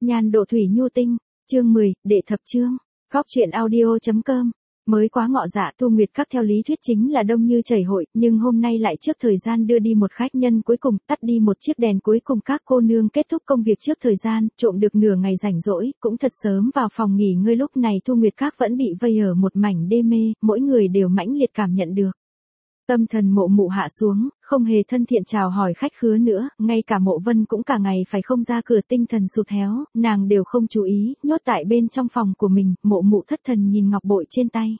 Nhan độ thủy nhu tinh, chương 10, đệ thập chương. Góc truyện audio.com. Mới quá ngọ dạ, Thu Nguyệt Các theo lý thuyết chính là đông như chảy hội, nhưng hôm nay lại trước thời gian đưa đi một khách nhân cuối cùng, tắt đi một chiếc đèn cuối cùng, các cô nương kết thúc công việc trước thời gian, trộm được nửa ngày rảnh rỗi, cũng thật sớm vào phòng nghỉ ngơi. Lúc này Thu Nguyệt Các vẫn bị vây ở một mảnh đê mê, mỗi người đều mãnh liệt cảm nhận được. Tâm thần Mộ Mụ hạ xuống, không hề thân thiện chào hỏi khách khứa nữa, ngay cả Mộ Vân cũng cả ngày phải không ra cửa, tinh thần sụt héo, nàng đều không chú ý, nhốt tại bên trong phòng của mình. Mộ Mụ thất thần nhìn ngọc bội trên tay.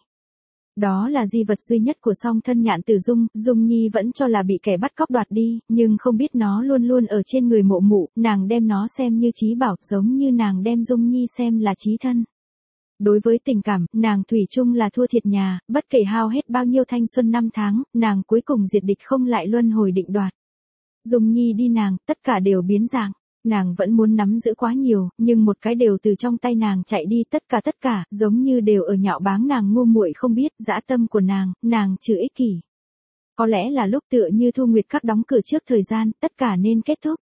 Đó là di vật duy nhất của song thân Nhạn Tử Dung, Dung Nhi vẫn cho là bị kẻ bắt cóc đoạt đi, nhưng không biết nó luôn luôn ở trên người Mộ Mụ, nàng đem nó xem như chí bảo, giống như nàng đem Dung Nhi xem là chí thân. Đối với tình cảm, nàng thủy chung là thua thiệt nhà, bất kể hao hết bao nhiêu thanh xuân năm tháng, nàng cuối cùng diệt địch không lại luân hồi định đoạt. Dung Nhi đi nàng, tất cả đều biến dạng. Nàng vẫn muốn nắm giữ quá nhiều, nhưng một cái đều từ trong tay nàng chạy đi, tất cả, giống như đều ở nhạo báng nàng ngu muội không biết, dã tâm của nàng trừ ích kỷ. Có lẽ là lúc tựa như Thu Nguyệt Các đóng cửa trước thời gian, tất cả nên kết thúc.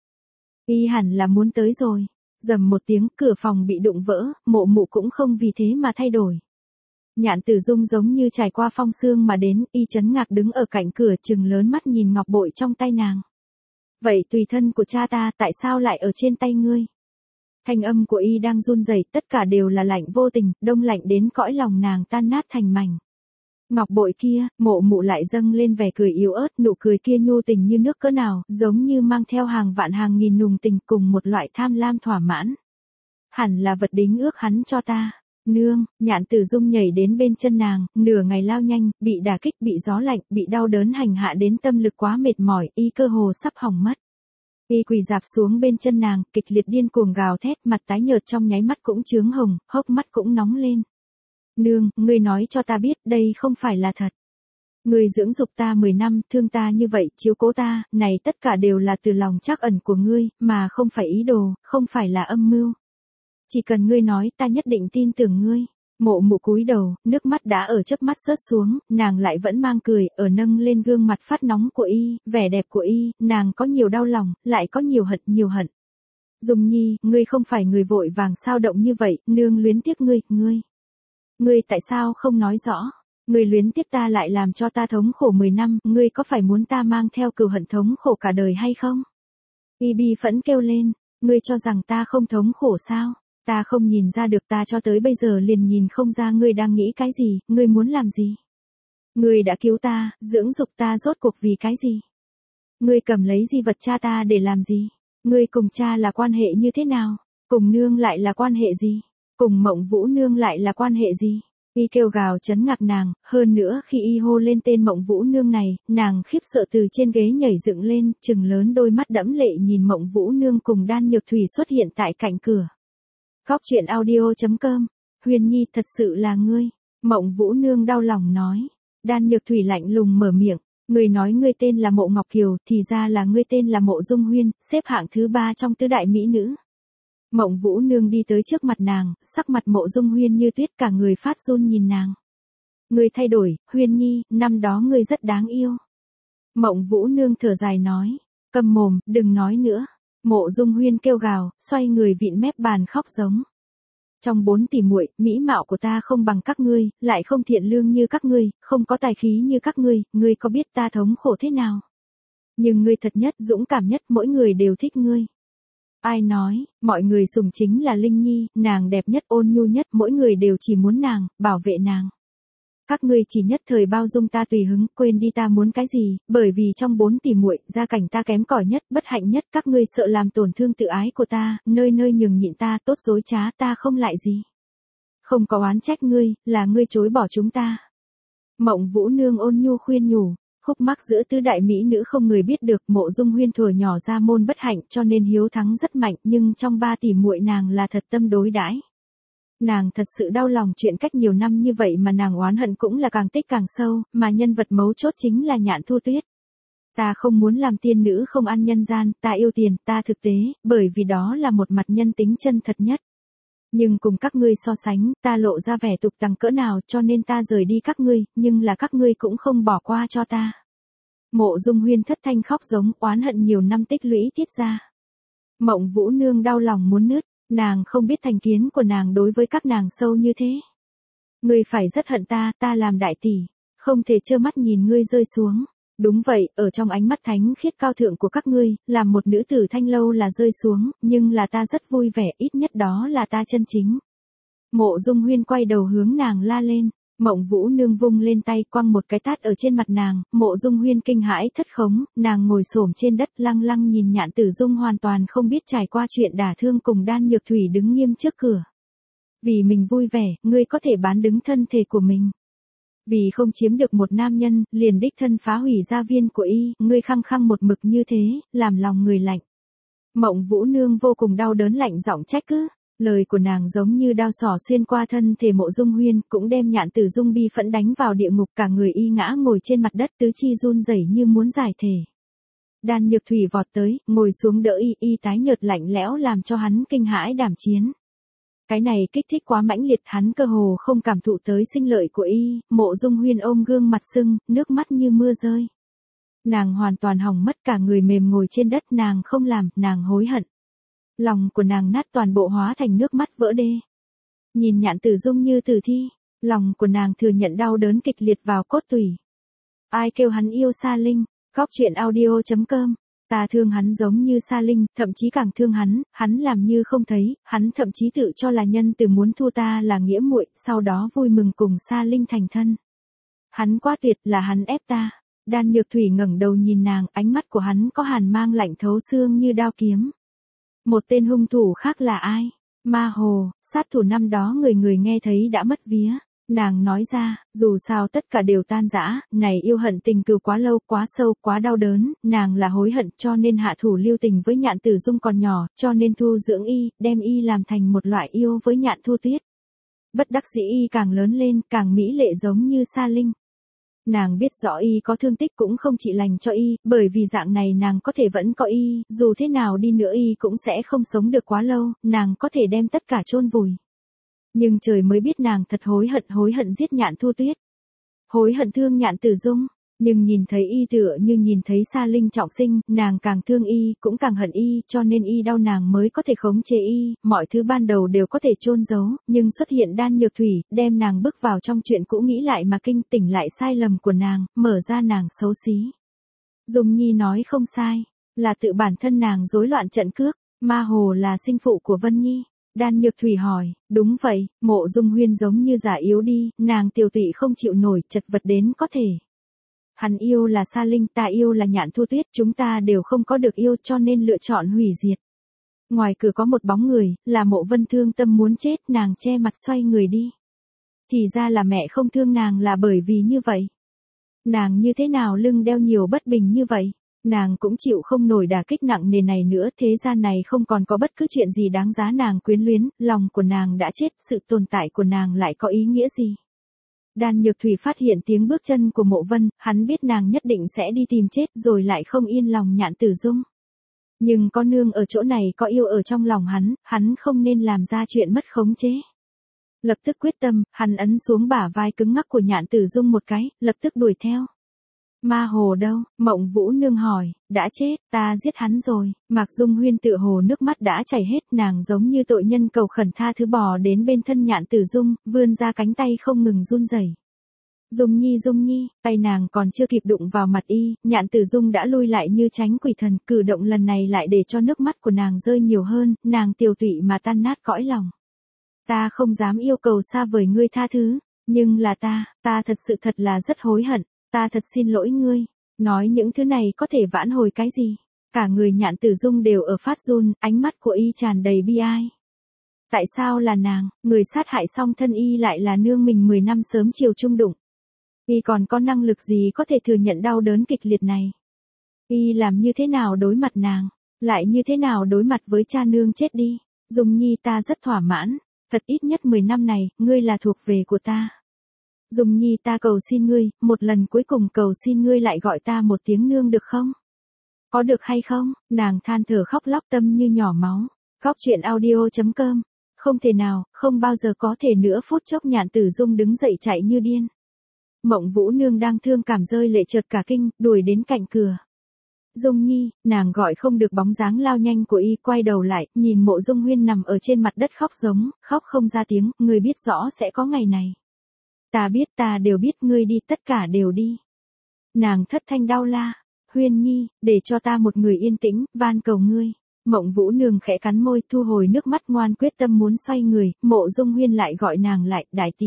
Y hẳn là muốn tới rồi. Rầm một tiếng, cửa phòng bị đụng vỡ, Mộ Mụ cũng không vì thế mà thay đổi. Nhạn Tử Dung giống như trải qua phong sương mà đến, y chấn ngạc đứng ở cạnh cửa, trừng lớn mắt nhìn ngọc bội trong tay nàng. Vậy tùy thân của cha ta, tại sao lại ở trên tay ngươi? Thanh âm của y đang run rẩy, tất cả đều là lạnh vô tình, đông lạnh đến cõi lòng nàng tan nát thành mảnh. Ngọc bội kia, Mộ Mụ lại dâng lên vẻ cười yếu ớt, nụ cười kia nhu tình như nước cỡ nào, giống như mang theo hàng vạn hàng nghìn nùng tình, cùng một loại tham lam thỏa mãn. Hẳn là vật đính ước hắn cho ta. Nương, Nhạn Tử Dung nhảy đến bên chân nàng, nửa ngày lao nhanh, bị đả kích, bị gió lạnh, bị đau đớn hành hạ đến tâm lực quá mệt mỏi, y cơ hồ sắp hỏng mất. Y quỳ dạp xuống bên chân nàng, kịch liệt điên cuồng gào thét, mặt tái nhợt trong nháy mắt cũng chướng hồng, hốc mắt cũng nóng lên. Nương, ngươi nói cho ta biết, đây không phải là thật. Ngươi dưỡng dục ta 10 năm, thương ta như vậy, chiếu cố ta, này tất cả đều là từ lòng trắc ẩn của ngươi, mà không phải ý đồ, không phải là âm mưu. Chỉ cần ngươi nói, ta nhất định tin tưởng ngươi. Mộ Mụ cúi đầu, nước mắt đã ở chớp mắt rớt xuống, nàng lại vẫn mang cười, ở nâng lên gương mặt phát nóng của y, vẻ đẹp của y, nàng có nhiều đau lòng, lại có nhiều hận. Dung Nhi, ngươi không phải người vội vàng sao động như vậy, nương luyến tiếc ngươi. Ngươi tại sao không nói rõ? Ngươi luyến tiếc ta lại làm cho ta thống khổ 10 năm, ngươi có phải muốn ta mang theo cừu hận thống khổ cả đời hay không? Y bi phẫn kêu lên, ngươi cho rằng ta không thống khổ sao? Ta không nhìn ra được, ta cho tới bây giờ liền nhìn không ra ngươi đang nghĩ cái gì, ngươi muốn làm gì? Ngươi đã cứu ta, dưỡng dục ta rốt cuộc vì cái gì? Ngươi cầm lấy di vật cha ta để làm gì? Ngươi cùng cha là quan hệ như thế nào? Cùng nương lại là quan hệ gì? Cùng Mộng Vũ nương lại là quan hệ gì? Y kêu gào chấn ngạc nàng, hơn nữa khi y hô lên tên Mộng Vũ nương này, nàng khiếp sợ từ trên ghế nhảy dựng lên, trừng lớn đôi mắt đẫm lệ nhìn Mộng Vũ nương cùng Đan Nhược Thủy xuất hiện tại cạnh cửa. Góc truyện audio.com. Huyền Nhi, thật sự là ngươi. Mộng Vũ nương đau lòng nói. Đan Nhược Thủy lạnh lùng mở miệng. Ngươi nói ngươi tên là Mộ Ngọc Kiều, thì ra là ngươi tên là Mộ Dung Huyên, xếp hạng thứ 3 trong tứ đại mỹ nữ. Mộng Vũ nương đi tới trước mặt nàng, sắc mặt Mộ Dung Huyên như tuyết, cả người phát run nhìn nàng. Ngươi thay đổi, Huyên Nhi, năm đó ngươi rất đáng yêu. Mộng Vũ nương thở dài nói. Câm mồm, đừng nói nữa. Mộ Dung Huyên kêu gào, xoay người vịn mép bàn khóc giống. Trong 4 tỷ muội, mỹ mạo của ta không bằng các ngươi, lại không thiện lương như các ngươi, không có tài khí như các ngươi có biết ta thống khổ thế nào? Nhưng ngươi thật nhất, dũng cảm nhất, mỗi người đều thích ngươi. Ai nói, mọi người sùng chính là Linh Nhi, nàng đẹp nhất, ôn nhu nhất, mỗi người đều chỉ muốn nàng, bảo vệ nàng. Các ngươi chỉ nhất thời bao dung ta tùy hứng, quên đi ta muốn cái gì, bởi vì trong 4 tỷ muội, gia cảnh ta kém cỏi nhất, bất hạnh nhất, các ngươi sợ làm tổn thương tự ái của ta, nơi nơi nhường nhịn ta, tốt dối trá, ta không lại gì. Không có oán trách ngươi, là ngươi chối bỏ chúng ta. Mộng Vũ nương ôn nhu khuyên nhủ, khúc mắc giữa tứ đại mỹ nữ không người biết được. Mộ Dung Huyên thuở nhỏ ra môn bất hạnh cho nên hiếu thắng rất mạnh, nhưng trong 3 tỷ muội nàng là thật tâm đối đãi. Nàng thật sự đau lòng chuyện cách nhiều năm như vậy mà nàng oán hận cũng là càng tích càng sâu, mà nhân vật mấu chốt chính là Nhạn Thu Tuyết. Ta không muốn làm tiên nữ không ăn nhân gian, ta yêu tiền, ta thực tế, bởi vì đó là một mặt nhân tính chân thật nhất. Nhưng cùng các ngươi so sánh, ta lộ ra vẻ tục tằng cỡ nào cho nên ta rời đi các ngươi, nhưng là các ngươi cũng không bỏ qua cho ta. Mộ Dung Huyên thất thanh khóc giống, oán hận nhiều năm tích lũy tiết ra. Mộng Vũ nương đau lòng muốn nứt. Nàng không biết thành kiến của nàng đối với các nàng sâu như thế. Ngươi phải rất hận ta, ta làm đại tỷ, không thể trơ mắt nhìn ngươi rơi xuống. Đúng vậy, ở trong ánh mắt thánh khiết cao thượng của các ngươi, làm một nữ tử thanh lâu là rơi xuống, nhưng là ta rất vui vẻ, ít nhất đó là ta chân chính. Mộ Dung Huyên quay đầu hướng nàng la lên, Mộng Vũ Nương vung lên tay quăng một cái tát ở trên mặt nàng, Mộ Dung Huyên kinh hãi thất khống, nàng ngồi xổm trên đất lăng lăng nhìn Nhạn Tử Dung hoàn toàn không biết trải qua chuyện đả thương cùng Đan Nhược Thủy đứng nghiêm trước cửa. Vì mình vui vẻ, ngươi có thể bán đứng thân thể của mình. Vì không chiếm được một nam nhân, liền đích thân phá hủy gia viên của y, ngươi khăng khăng một mực như thế, làm lòng người lạnh. Mộng Vũ Nương vô cùng đau đớn lạnh giọng trách cứ. Lời của nàng giống như đao xỏ xuyên qua thân thể Mộ Dung Huyên, cũng đem Nhạn Tử Dung bi phẫn đánh vào địa ngục, cả người y ngã ngồi trên mặt đất, tứ chi run rẩy như muốn giải thể. Đan Nhược Thủy vọt tới, ngồi xuống đỡ y tái nhợt lạnh lẽo làm cho hắn kinh hãi đảm chiến. Cái này kích thích quá mãnh liệt, hắn cơ hồ không cảm thụ tới sinh lợi của y. Mộ Dung Huyên ôm gương mặt sưng, nước mắt như mưa rơi. Nàng hoàn toàn hỏng mất, cả người mềm ngồi trên đất, nàng không làm, nàng hối hận. Lòng của nàng nát, toàn bộ hóa thành nước mắt vỡ đê. Nhìn Nhạn Tử Dung như tử thi, lòng của nàng thừa nhận đau đớn kịch liệt vào cốt tủy. Ai kêu hắn yêu Sa Linh, Góc Truyện Audio.com. Ta thương hắn giống như Sa Linh, thậm chí càng thương hắn làm như không thấy, hắn thậm chí tự cho là nhân từ muốn thu ta là nghĩa muội, sau đó vui mừng cùng Sa Linh thành thân. Hắn quá tuyệt, là hắn ép ta. Đan Nhược Thủy ngẩng đầu nhìn nàng, ánh mắt của hắn có hàn mang lạnh thấu xương như đao kiếm. Một tên hung thủ khác là ai? Ma Hồ, sát thủ năm đó người người nghe thấy đã mất vía. Nàng nói ra, dù sao tất cả đều tan rã, này yêu hận tình cừu quá lâu, quá sâu, quá đau đớn, nàng là hối hận cho nên hạ thủ lưu tình với Nhạn Tử Dung còn nhỏ, cho nên thu dưỡng y, đem y làm thành một loại yêu với Nhạn Thu Tuyết. Bất đắc dĩ y càng lớn lên, càng mỹ lệ giống như Sa Linh. Nàng biết rõ y có thương tích cũng không trị lành cho y, bởi vì dạng này nàng có thể vẫn có y, dù thế nào đi nữa y cũng sẽ không sống được quá lâu, nàng có thể đem tất cả chôn vùi. Nhưng trời mới biết nàng thật hối hận giết Nhạn Thu Tuyết. Hối hận thương Nhạn Tử Dung, nhưng nhìn thấy y tựa như nhìn thấy Sa Linh trọng sinh, nàng càng thương y, cũng càng hận y, cho nên y đau nàng mới có thể khống chế y, mọi thứ ban đầu đều có thể chôn giấu, nhưng xuất hiện Đan Nhược Thủy, đem nàng bước vào trong chuyện cũ nghĩ lại mà kinh tỉnh lại sai lầm của nàng, mở ra nàng xấu xí. Dung Nhi nói không sai, là tự bản thân nàng rối loạn trận cước, Ma Hồ là sinh phụ của Vân Nhi. Đan Nhược Thủy hỏi, đúng vậy, Mộ Dung Huyên giống như giả yếu đi, nàng tiểu tụy không chịu nổi, chật vật đến có thể. Hắn yêu là Sa Linh, ta yêu là Nhạn Thu Tuyết, chúng ta đều không có được yêu cho nên lựa chọn hủy diệt. Ngoài cửa có một bóng người, là Mộ Vân thương tâm muốn chết, nàng che mặt xoay người đi. Thì ra là mẹ không thương nàng là bởi vì như vậy. Nàng như thế nào lưng đeo nhiều bất bình như vậy? Nàng cũng chịu không nổi đả kích nặng nề này nữa, thế gian này không còn có bất cứ chuyện gì đáng giá nàng quyến luyến, lòng của nàng đã chết, sự tồn tại của nàng lại có ý nghĩa gì? Đan Nhược Thủy phát hiện tiếng bước chân của Mộ Vân, hắn biết nàng nhất định sẽ đi tìm chết rồi lại không yên lòng Nhạn Tử Dung. Nhưng có nương ở chỗ này, có yêu ở trong lòng hắn không nên làm ra chuyện mất khống chế. Lập tức quyết tâm, hắn ấn xuống bả vai cứng ngắc của Nhạn Tử Dung một cái, lập tức đuổi theo. Ma Hồ đâu? Mộng Vũ Nương hỏi, đã chết, ta giết hắn rồi. Mạc Dung Huyên tự hồ nước mắt đã chảy hết, nàng giống như tội nhân cầu khẩn tha thứ bò đến bên thân Nhạn Tử Dung, vươn ra cánh tay không ngừng run rẩy. Dung Nhi, tay nàng còn chưa kịp đụng vào mặt y, Nhạn Tử Dung đã lui lại như tránh quỷ thần, cử động lần này lại để cho nước mắt của nàng rơi nhiều hơn, nàng tiều tụy mà tan nát cõi lòng. Ta không dám yêu cầu xa vời ngươi tha thứ, nhưng là ta thật sự thật là rất hối hận. Ta thật xin lỗi ngươi, nói những thứ này có thể vãn hồi cái gì? Cả người Nhạn Tử Dung đều ở phát run, ánh mắt của y tràn đầy bi ai. Tại sao là nàng, người sát hại xong thân y lại là nương mình 10 năm sớm chiều chung đụng? Y còn có năng lực gì có thể thừa nhận đau đớn kịch liệt này? Y làm như thế nào đối mặt nàng, lại như thế nào đối mặt với cha nương chết đi? Dung Nhi ta rất thỏa mãn, thật ít nhất 10 năm này, ngươi là thuộc về của ta. Dung Nhi ta cầu xin ngươi, một lần cuối cùng cầu xin ngươi lại gọi ta một tiếng nương được không? Có được hay không? Nàng than thở khóc lóc tâm như nhỏ máu. Góc Truyện Audio.com. Không thể nào, không bao giờ có thể nữa. Phút chốc Nhạn Tử Dung đứng dậy chạy như điên. Mộng Vũ Nương đang thương cảm rơi lệ chợt cả kinh, đuổi đến cạnh cửa. Dung Nhi, nàng gọi không được bóng dáng lao nhanh của y, quay đầu lại, nhìn Mộ Dung Huyên nằm ở trên mặt đất khóc không ra tiếng, ngươi biết rõ sẽ có ngày này. Ta biết, ta đều biết, ngươi đi, tất cả đều đi. Nàng thất thanh đau la, Huyên Nhi, để cho ta một người yên tĩnh, van cầu ngươi. Mộng Vũ Nương khẽ cắn môi, thu hồi nước mắt, ngoan quyết tâm muốn xoay người, Mộ Dung Huyên lại gọi nàng lại, đại tỷ.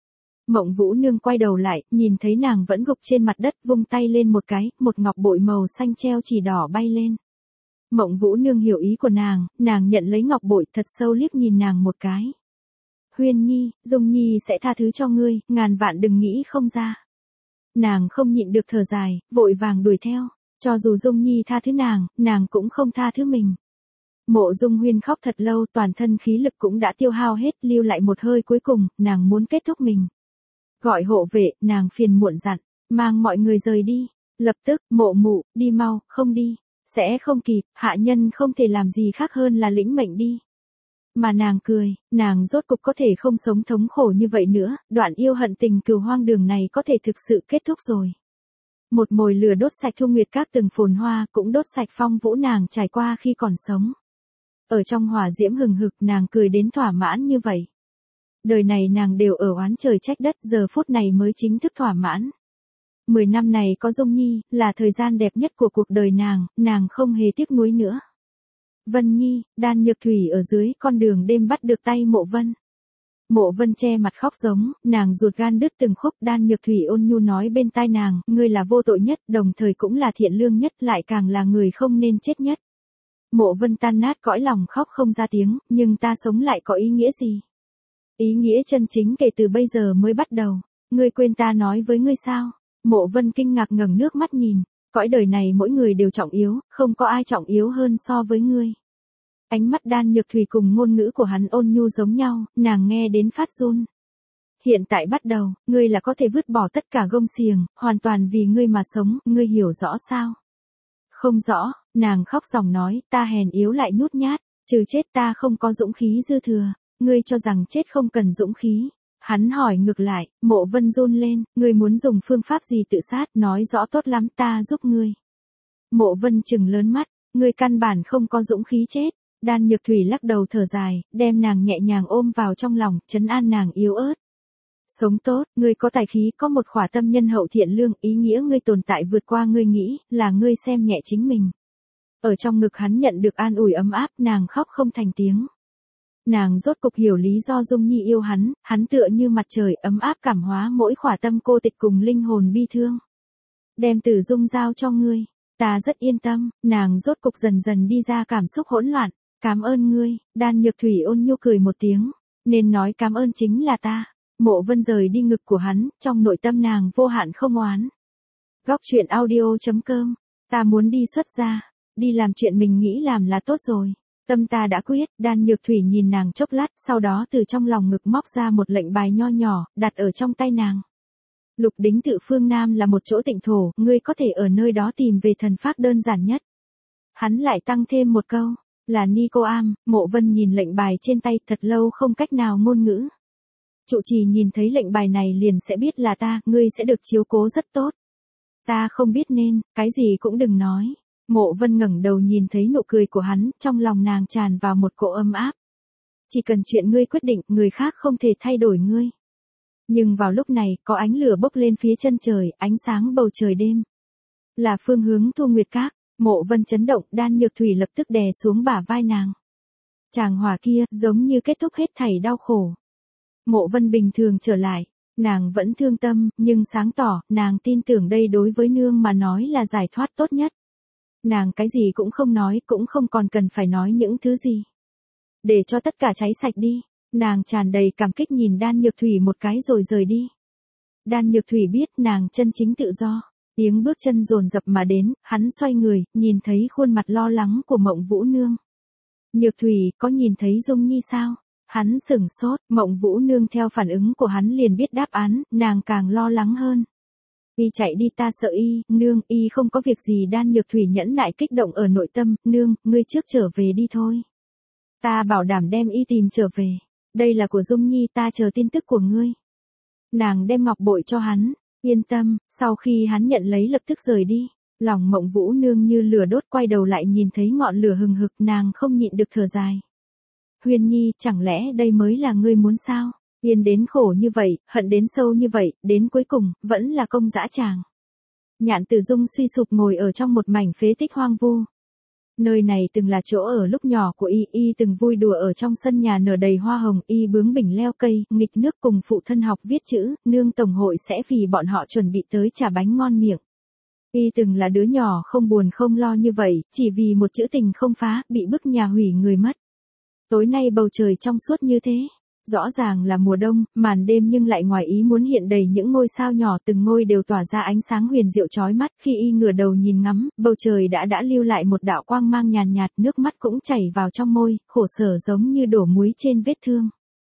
Mộng Vũ Nương quay đầu lại, nhìn thấy nàng vẫn gục trên mặt đất, vung tay lên một cái, một ngọc bội màu xanh treo chỉ đỏ bay lên. Mộng Vũ Nương hiểu ý của nàng nhận lấy ngọc bội, thật sâu liếc nhìn nàng một cái. Huyên Nhi, Dung Nhi sẽ tha thứ cho ngươi, ngàn vạn đừng nghĩ không ra. Nàng không nhịn được thở dài, vội vàng đuổi theo, cho dù Dung Nhi tha thứ nàng cũng không tha thứ mình. Mộ Dung Huyên khóc thật lâu, toàn thân khí lực cũng đã tiêu hao hết, lưu lại một hơi cuối cùng, nàng muốn kết thúc mình. Gọi hộ vệ, nàng phiền muộn dặn, mang mọi người rời đi. Lập tức, Mộ Mụ, đi mau, không đi, sẽ không kịp, hạ nhân không thể làm gì khác hơn là lĩnh mệnh đi. Mà nàng cười, nàng rốt cục có thể không sống thống khổ như vậy nữa, đoạn yêu hận tình cừu hoang đường này có thể thực sự kết thúc rồi. Một mồi lửa đốt sạch Thu Nguyệt Các từng phồn hoa, cũng đốt sạch phong vũ nàng trải qua khi còn sống. Ở trong hỏa diễm hừng hực, nàng cười đến thỏa mãn như vậy. Đời này nàng đều ở oán trời trách đất, giờ phút này mới chính thức thỏa mãn. 10 năm này có Dung Nhi, là thời gian đẹp nhất của cuộc đời nàng không hề tiếc nuối nữa. Vân Nhi, Đan Nhược Thủy ở dưới con đường đêm bắt được tay Mộ Vân. Mộ Vân che mặt khóc giống, nàng ruột gan đứt từng khúc. Đan Nhược Thủy ôn nhu nói bên tai nàng, ngươi là vô tội nhất, đồng thời cũng là thiện lương nhất, lại càng là người không nên chết nhất. Mộ Vân tan nát cõi lòng khóc không ra tiếng, nhưng ta sống lại có ý nghĩa gì? Ý nghĩa chân chính kể từ bây giờ mới bắt đầu. Ngươi quên ta nói với ngươi sao? Mộ Vân kinh ngạc ngẩng nước mắt nhìn, cõi đời này mỗi người đều trọng yếu, không có ai trọng yếu hơn so với ngươi. Ánh mắt Đan Nhược Thủy cùng ngôn ngữ của hắn ôn nhu giống nhau, nàng nghe đến phát run. Hiện tại bắt đầu, ngươi là có thể vứt bỏ tất cả gông xiềng, hoàn toàn vì ngươi mà sống, ngươi hiểu rõ sao? Không rõ, nàng khóc ròng nói, ta hèn yếu lại nhút nhát, trừ chết ta không có dũng khí dư thừa, ngươi cho rằng chết không cần dũng khí. Hắn hỏi ngược lại, Mộ Vân run lên, ngươi muốn dùng phương pháp gì tự sát, nói rõ tốt lắm, ta giúp ngươi. Mộ Vân trừng lớn mắt, ngươi căn bản không có dũng khí chết. Đan Nhược Thủy lắc đầu thở dài, đem nàng nhẹ nhàng ôm vào trong lòng, trấn an nàng yếu ớt. Sống tốt, ngươi có tài khí, có một khỏa tâm nhân hậu thiện lương, ý nghĩa ngươi tồn tại vượt qua ngươi nghĩ, là ngươi xem nhẹ chính mình. Ở trong ngực hắn nhận được an ủi ấm áp, nàng khóc không thành tiếng. Nàng rốt cục hiểu lý do Dung Nhi yêu hắn tựa như mặt trời ấm áp cảm hóa mỗi khỏa tâm cô tịch cùng linh hồn bi thương. Đem Tử Dung giao cho ngươi, ta rất yên tâm, nàng rốt cục dần dần đi ra cảm xúc hỗn loạn. Cảm ơn ngươi, Đan Nhược Thủy ôn nhu cười một tiếng, nên nói cảm ơn chính là ta. Mộ Vân rời đi ngực của hắn, trong nội tâm nàng vô hạn không oán. Góc truyện audio.com, ta muốn đi xuất gia, đi làm chuyện mình nghĩ làm là tốt rồi. Tâm ta đã quyết. Đan Nhược Thủy nhìn nàng chốc lát, sau đó từ trong lòng ngực móc ra một lệnh bài nho nhỏ, đặt ở trong tay nàng. Lục Đính Tự phương Nam là một chỗ tịnh thổ, ngươi có thể ở nơi đó tìm về thần pháp đơn giản nhất. Hắn lại tăng thêm một câu, là Nico Am. Mộ Vân nhìn lệnh bài trên tay thật lâu không cách nào ngôn ngữ. Trụ trì nhìn thấy lệnh bài này liền sẽ biết là ta, ngươi sẽ được chiếu cố rất tốt. Ta không biết nên, cái gì cũng đừng nói. Mộ Vân ngẩng đầu nhìn thấy nụ cười của hắn, trong lòng nàng tràn vào một cỗ ấm áp. Chỉ cần chuyện ngươi quyết định, người khác không thể thay đổi ngươi. Nhưng vào lúc này, có ánh lửa bốc lên phía chân trời, ánh sáng bầu trời đêm. Là phương hướng Thu Nguyệt Các. Mộ Vân chấn động, Đan Nhược Thủy lập tức đè xuống bả vai nàng. Chàng hỏa kia, giống như kết thúc hết thảy đau khổ. Mộ Vân bình thường trở lại, nàng vẫn thương tâm, nhưng sáng tỏ, nàng tin tưởng đây đối với nương mà nói là giải thoát tốt nhất. Nàng cái gì cũng không nói, cũng không còn cần phải nói những thứ gì. Để cho tất cả cháy sạch đi, nàng tràn đầy cảm kích nhìn Đan Nhược Thủy một cái rồi rời đi. Đan Nhược Thủy biết nàng chân chính tự do. Tiếng bước chân dồn dập mà đến, hắn xoay người, nhìn thấy khuôn mặt lo lắng của Mộng Vũ Nương. Nhược Thủy, có nhìn thấy Dung Nhi sao? Hắn sửng sốt, Mộng Vũ Nương theo phản ứng của hắn liền biết đáp án, nàng càng lo lắng hơn. Y chạy đi, ta sợ y, nương, y không có việc gì. Đan Nhược Thủy nhẫn nại kích động ở nội tâm, nương, ngươi trước trở về đi thôi. Ta bảo đảm đem y tìm trở về. Đây là của Dung Nhi, ta chờ tin tức của ngươi. Nàng đem ngọc bội cho hắn. Yên tâm, sau khi hắn nhận lấy lập tức rời đi. Lòng Mộng Vũ nương như lửa đốt, quay đầu lại nhìn thấy ngọn lửa hừng hực, nàng không nhịn được thở dài. Huyên Nhi, chẳng lẽ đây mới là ngươi muốn sao? Yên đến khổ như vậy, hận đến sâu như vậy, đến cuối cùng, vẫn là công dã tràng. Nhạn Tử Dung suy sụp ngồi ở trong một mảnh phế tích hoang vu. Nơi này từng là chỗ ở lúc nhỏ của y từng vui đùa ở trong sân nhà nở đầy hoa hồng, y bướng bỉnh leo cây, nghịch nước cùng phụ thân học viết chữ, nương tổng hội sẽ vì bọn họ chuẩn bị tới trà bánh ngon miệng. Y từng là đứa nhỏ không buồn không lo như vậy, chỉ vì một chữ tình không phá, bị bức nhà hủy người mất. Tối nay bầu trời trong suốt như thế. Rõ ràng là mùa đông, màn đêm nhưng lại ngoài ý muốn hiện đầy những ngôi sao nhỏ, từng ngôi đều tỏa ra ánh sáng huyền diệu chói mắt. Khi y ngửa đầu nhìn ngắm, bầu trời đã lưu lại một đạo quang mang nhàn nhạt, nước mắt cũng chảy vào trong môi, khổ sở giống như đổ muối trên vết thương.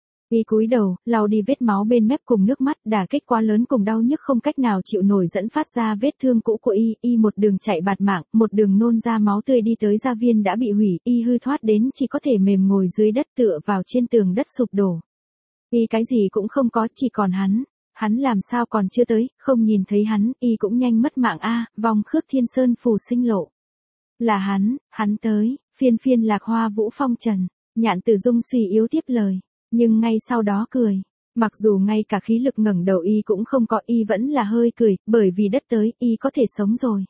Y cúi đầu, lau đi vết máu bên mép cùng nước mắt, đả kích quá lớn cùng đau nhức không cách nào chịu nổi dẫn phát ra vết thương cũ của y một đường chạy bạt mạng, một đường nôn ra máu tươi đi tới gia viên đã bị hủy, y hư thoát đến chỉ có thể mềm ngồi dưới đất tựa vào trên tường đất sụp đổ. Y cái gì cũng không có, chỉ còn hắn làm sao còn chưa tới, không nhìn thấy hắn, y cũng nhanh mất mạng a, vòng Khước Thiên Sơn phù sinh lộ. Là hắn tới, phiên lạc hoa vũ phong trần, Nhạn Tử Dung suy yếu tiếp lời. Nhưng ngay sau đó cười. Mặc dù ngay cả khí lực ngẩng đầu y cũng không có, y vẫn là hơi cười, bởi vì đất tới, y có thể sống rồi.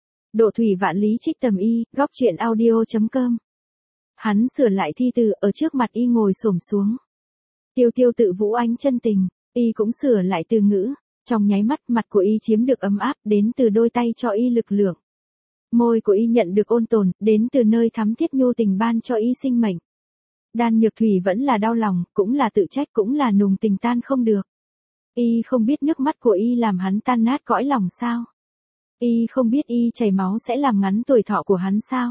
Độ thủy vạn lý trích tầm y, góc truyện audio.com. Hắn sửa lại thi từ, ở trước mặt y ngồi xổm xuống. Tiêu tiêu tự vũ ánh chân tình, y cũng sửa lại từ ngữ. Trong nháy mắt, mặt của y chiếm được ấm áp, đến từ đôi tay cho y lực lượng. Môi của y nhận được ôn tồn, đến từ nơi thắm thiết nhu tình ban cho y sinh mệnh. Đan Nhược Thủy vẫn là đau lòng, cũng là tự trách, cũng là nùng tình tan không được. Y không biết nước mắt của y làm hắn tan nát cõi lòng sao? Y không biết y chảy máu sẽ làm ngắn tuổi thọ của hắn sao?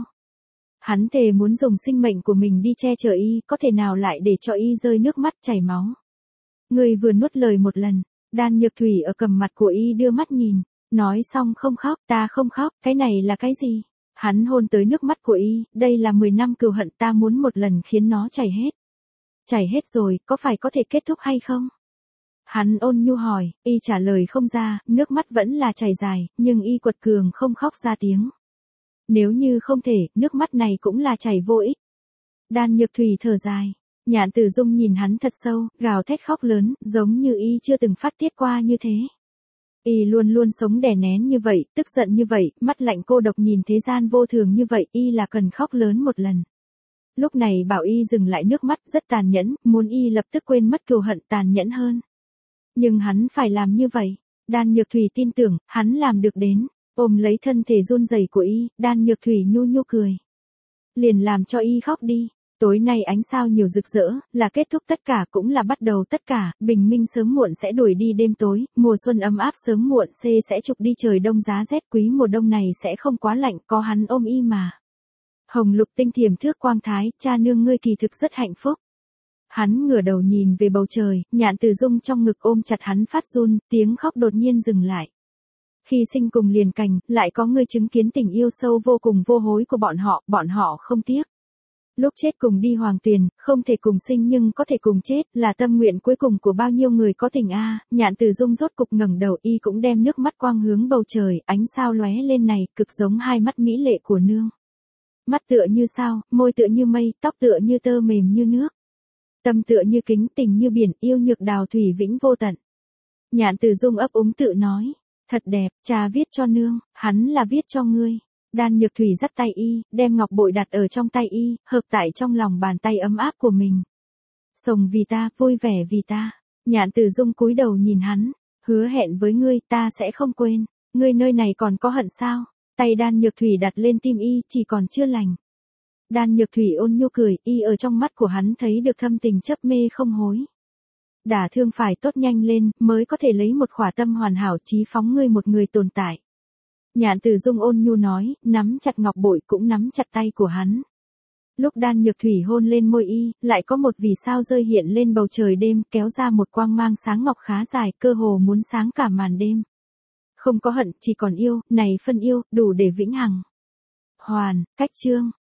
Hắn thề muốn dùng sinh mệnh của mình đi che chở y, có thể nào lại để cho y rơi nước mắt chảy máu? Người vừa nuốt lời một lần, Đan Nhược Thủy ở cầm mặt của y đưa mắt nhìn, nói xong không khóc, ta không khóc, cái này là cái gì? Hắn hôn tới nước mắt của y, đây là 10 năm cừu hận, ta muốn một lần khiến nó chảy hết. Chảy hết rồi, có phải có thể kết thúc hay không? Hắn ôn nhu hỏi, y trả lời không ra, nước mắt vẫn là chảy dài, nhưng y quật cường không khóc ra tiếng. Nếu như không thể, nước mắt này cũng là chảy vô ích. Đan Nhược Thủy thở dài, Nhạn Tử Dung nhìn hắn thật sâu, gào thét khóc lớn, giống như y chưa từng phát tiết qua như thế. Y luôn luôn sống đè nén như vậy, tức giận như vậy, mắt lạnh cô độc nhìn thế gian vô thường như vậy, y là cần khóc lớn một lần. Lúc này bảo y dừng lại nước mắt rất tàn nhẫn, muốn y lập tức quên mất cừu hận tàn nhẫn hơn. Nhưng hắn phải làm như vậy. Đan Nhược Thủy tin tưởng, hắn làm được đến. Ôm lấy thân thể run rẩy của y, Đan Nhược Thủy nhu nhu cười. Liền làm cho y khóc đi. Tối nay ánh sao nhiều rực rỡ, là kết thúc tất cả cũng là bắt đầu tất cả, bình minh sớm muộn sẽ đuổi đi đêm tối, mùa xuân ấm áp sớm muộn sẽ trục đi trời đông giá rét, quý mùa đông này sẽ không quá lạnh, có hắn ôm y mà. Hồng lục tinh thiềm thước quang thái, cha nương ngươi kỳ thực rất hạnh phúc. Hắn ngửa đầu nhìn về bầu trời, Nhạn Tử Dung trong ngực ôm chặt hắn phát run, tiếng khóc đột nhiên dừng lại. Khi sinh cùng liền cành, lại có người chứng kiến tình yêu sâu vô cùng vô hối của bọn họ không tiếc. Lúc chết cùng đi hoàng tuyền, không thể cùng sinh nhưng có thể cùng chết, là tâm nguyện cuối cùng của bao nhiêu người có tình a. Nhạn Tử Dung rốt cục ngẩng đầu, y cũng đem nước mắt quang hướng bầu trời, ánh sao lóe lên này, cực giống hai mắt mỹ lệ của nương. Mắt tựa như sao, môi tựa như mây, tóc tựa như tơ mềm như nước. Tâm tựa như kính, tình như biển, yêu nhược đào thủy vĩnh vô tận. Nhạn Tử Dung ấp úng tự nói, thật đẹp, cha viết cho nương, hắn là viết cho ngươi. Đan Nhược Thủy dắt tay y, đem ngọc bội đặt ở trong tay y, hợp tại trong lòng bàn tay ấm áp của mình. Sồng vì ta, vui vẻ vì ta. Nhạn Tử Dung cúi đầu nhìn hắn, hứa hẹn với ngươi, ta sẽ không quên. Ngươi nơi này còn có hận sao? Tay Đan Nhược Thủy đặt lên tim y, chỉ còn chưa lành. Đan Nhược Thủy ôn nhu cười, y ở trong mắt của hắn thấy được thâm tình chấp mê không hối. Đả thương phải tốt nhanh lên, mới có thể lấy một khỏa tâm hoàn hảo chí phóng ngươi một người tồn tại. Nhạn Tử Dung ôn nhu nói, nắm chặt ngọc bội cũng nắm chặt tay của hắn. Lúc Đan Nhược Thủy hôn lên môi y, lại có một vì sao rơi hiện lên bầu trời đêm, kéo ra một quang mang sáng ngọc khá dài, cơ hồ muốn sáng cả màn đêm. Không có hận, chỉ còn yêu, này phân yêu, đủ để vĩnh hằng. Hoàn, cách chương.